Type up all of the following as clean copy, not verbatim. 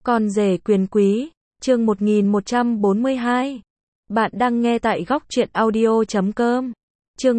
Con rể quyền quý, chương 1142. Bạn đang nghe tại góc truyện audio.com. Chương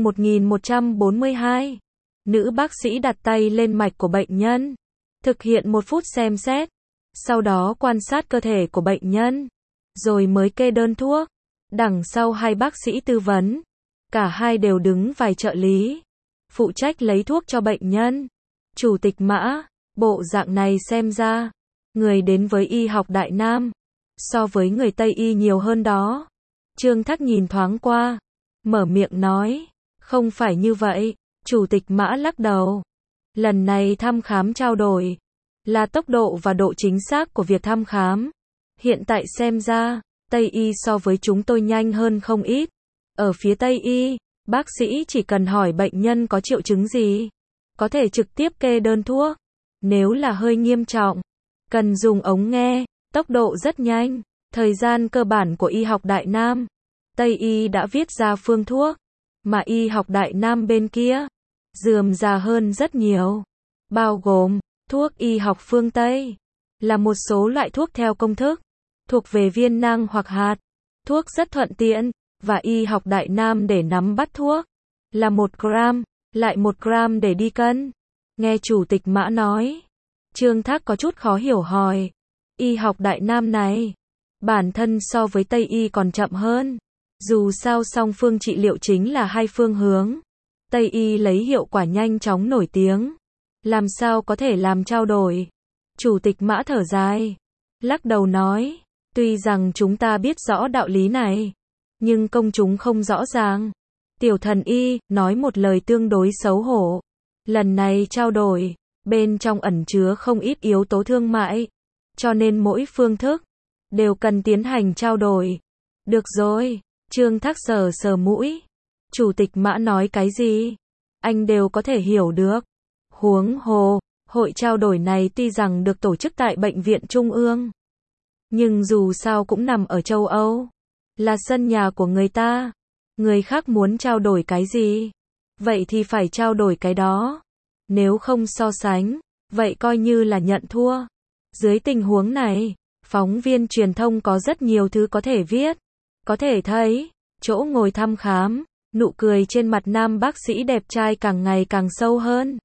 1142. Nữ bác sĩ đặt tay lên mạch của bệnh nhân, thực hiện 1 phút xem xét, sau đó quan sát cơ thể của bệnh nhân, rồi mới kê đơn thuốc. Đằng sau hai bác sĩ tư vấn, cả hai đều đứng vài trợ lý, phụ trách lấy thuốc cho bệnh nhân. Chủ tịch Mã, bộ dạng này xem ra, người đến với y học Đại Nam, so với người Tây y nhiều hơn đó. Trương Thác nhìn thoáng qua, mở miệng nói, không phải như vậy. Chủ tịch Mã lắc đầu. Lần này thăm khám trao đổi là tốc độ và độ chính xác của việc thăm khám. Hiện tại xem ra, Tây y so với chúng tôi nhanh hơn không ít. Ở phía Tây y, bác sĩ chỉ cần hỏi bệnh nhân có triệu chứng gì, có thể trực tiếp kê đơn thuốc. Nếu là hơi nghiêm trọng, cần dùng ống nghe, tốc độ rất nhanh. Thời gian cơ bản của y học Đại Nam, Tây y đã viết ra phương thuốc, mà y học Đại Nam bên kia, rườm rà hơn rất nhiều. Bao gồm, thuốc y học phương Tây, là một số loại thuốc theo công thức, thuộc về viên nang hoặc hạt. Thuốc rất thuận tiện, và y học Đại Nam để nắm bắt thuốc, là 1 gram, lại 1 gram để đi cân. Nghe Chủ tịch Mã nói, Trương Thác có chút khó hiểu hỏi, y học Đại Nam này, bản thân so với Tây y còn chậm hơn. Dù sao song phương trị liệu chính là hai phương hướng. Tây y lấy hiệu quả nhanh chóng nổi tiếng, làm sao có thể làm trao đổi. Chủ tịch Mã thở dài, lắc đầu nói, tuy rằng chúng ta biết rõ đạo lý này, nhưng công chúng không rõ ràng. Tiểu thần y, nói một lời tương đối xấu hổ. Lần này trao đổi, bên trong ẩn chứa không ít yếu tố thương mại, cho nên mỗi phương thức đều cần tiến hành trao đổi. Được rồi, Trương Thác sờ sờ mũi. Chủ tịch Mã nói cái gì, anh đều có thể hiểu được. Huống hồ, hội trao đổi này tuy rằng được tổ chức tại Bệnh viện Trung ương, nhưng dù sao cũng nằm ở châu Âu, là sân nhà của người ta. Người khác muốn trao đổi cái gì, vậy thì phải trao đổi cái đó. Nếu không so sánh, vậy coi như là nhận thua. Dưới tình huống này, phóng viên truyền thông có rất nhiều thứ có thể viết. Có thể thấy, chỗ ngồi thăm khám, nụ cười trên mặt nam bác sĩ đẹp trai càng ngày càng sâu hơn.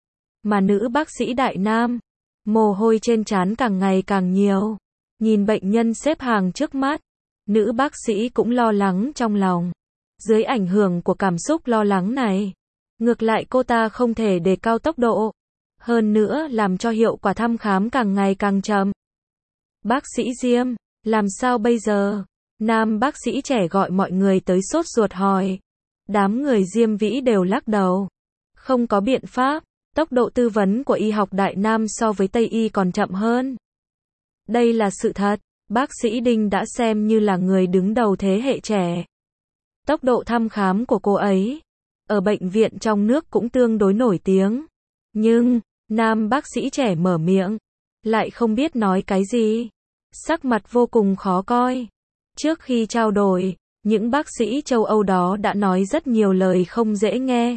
Mà nữ bác sĩ Đại Nam, mồ hôi trên trán càng ngày càng nhiều. Nhìn bệnh nhân xếp hàng trước mắt, nữ bác sĩ cũng lo lắng trong lòng. Dưới ảnh hưởng của cảm xúc lo lắng này, ngược lại cô ta không thể đề cao tốc độ, hơn nữa làm cho hiệu quả thăm khám càng ngày càng chậm. Bác sĩ Diêm, làm sao bây giờ? Nam bác sĩ trẻ gọi mọi người tới sốt ruột hỏi. Đám người Diêm Vĩ đều lắc đầu. Không có biện pháp, tốc độ tư vấn của y học Đại Nam so với Tây y còn chậm hơn. Đây là sự thật, bác sĩ Đinh đã xem như là người đứng đầu thế hệ trẻ. Tốc độ thăm khám của cô ấy, ở bệnh viện trong nước cũng tương đối nổi tiếng. Nhưng, nam bác sĩ trẻ mở miệng, lại không biết nói cái gì. Sắc mặt vô cùng khó coi. Trước khi trao đổi, những bác sĩ châu Âu đó đã nói rất nhiều lời không dễ nghe.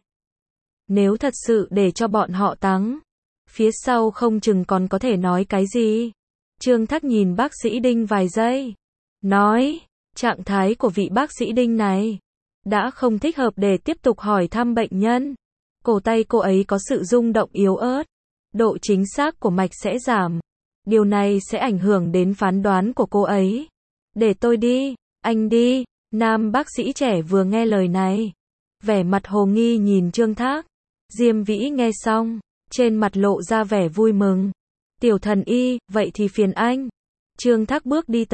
Nếu thật sự để cho bọn họ thắng, phía sau không chừng còn có thể nói cái gì. Trương Thác nhìn bác sĩ Đinh vài giây, nói, trạng thái của vị bác sĩ Đinh này đã không thích hợp để tiếp tục hỏi thăm bệnh nhân. Cổ tay cô ấy có sự rung động yếu ớt, độ chính xác của mạch sẽ giảm. Điều này sẽ ảnh hưởng đến phán đoán của cô ấy. Để tôi đi, anh đi. Nam bác sĩ trẻ vừa nghe lời này, vẻ mặt hồ nghi nhìn Trương Thác. Diêm Vĩ nghe xong, trên mặt lộ ra vẻ vui mừng. Tiểu thần y, vậy thì phiền anh. Trương Thác bước đi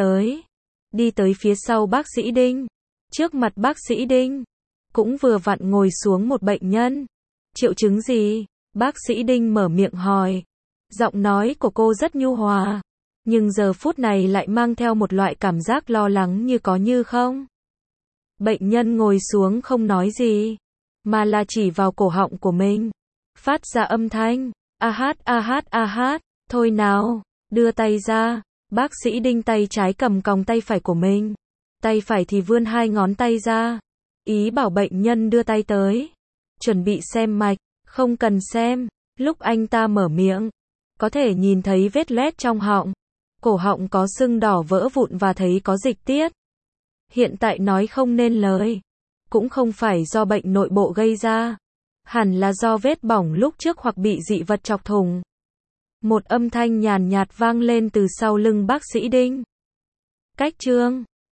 tới phía sau bác sĩ Đinh. Trước mặt bác sĩ Đinh, cũng vừa vặn ngồi xuống một bệnh nhân. Triệu chứng gì? Bác sĩ Đinh mở miệng hỏi. Giọng nói của cô rất nhu hòa, nhưng giờ phút này lại mang theo một loại cảm giác lo lắng như có như không. Bệnh nhân ngồi xuống không nói gì, mà là chỉ vào cổ họng của mình, phát ra âm thanh, a hát, thôi nào, đưa tay ra. Bác sĩ Đinh tay trái cầm còng tay phải của mình, tay phải thì vươn 2 ngón tay ra, ý bảo bệnh nhân đưa tay tới, chuẩn bị xem mạch. Không cần xem. Lúc anh ta mở miệng, có thể nhìn thấy vết loét trong họng. Cổ họng có sưng đỏ vỡ vụn và thấy có dịch tiết. Hiện tại nói không nên lời. Cũng không phải do bệnh nội bộ gây ra. Hẳn là do vết bỏng lúc trước hoặc bị dị vật chọc thủng. Một âm thanh nhàn nhạt vang lên từ sau lưng bác sĩ Đinh. Cách Trương.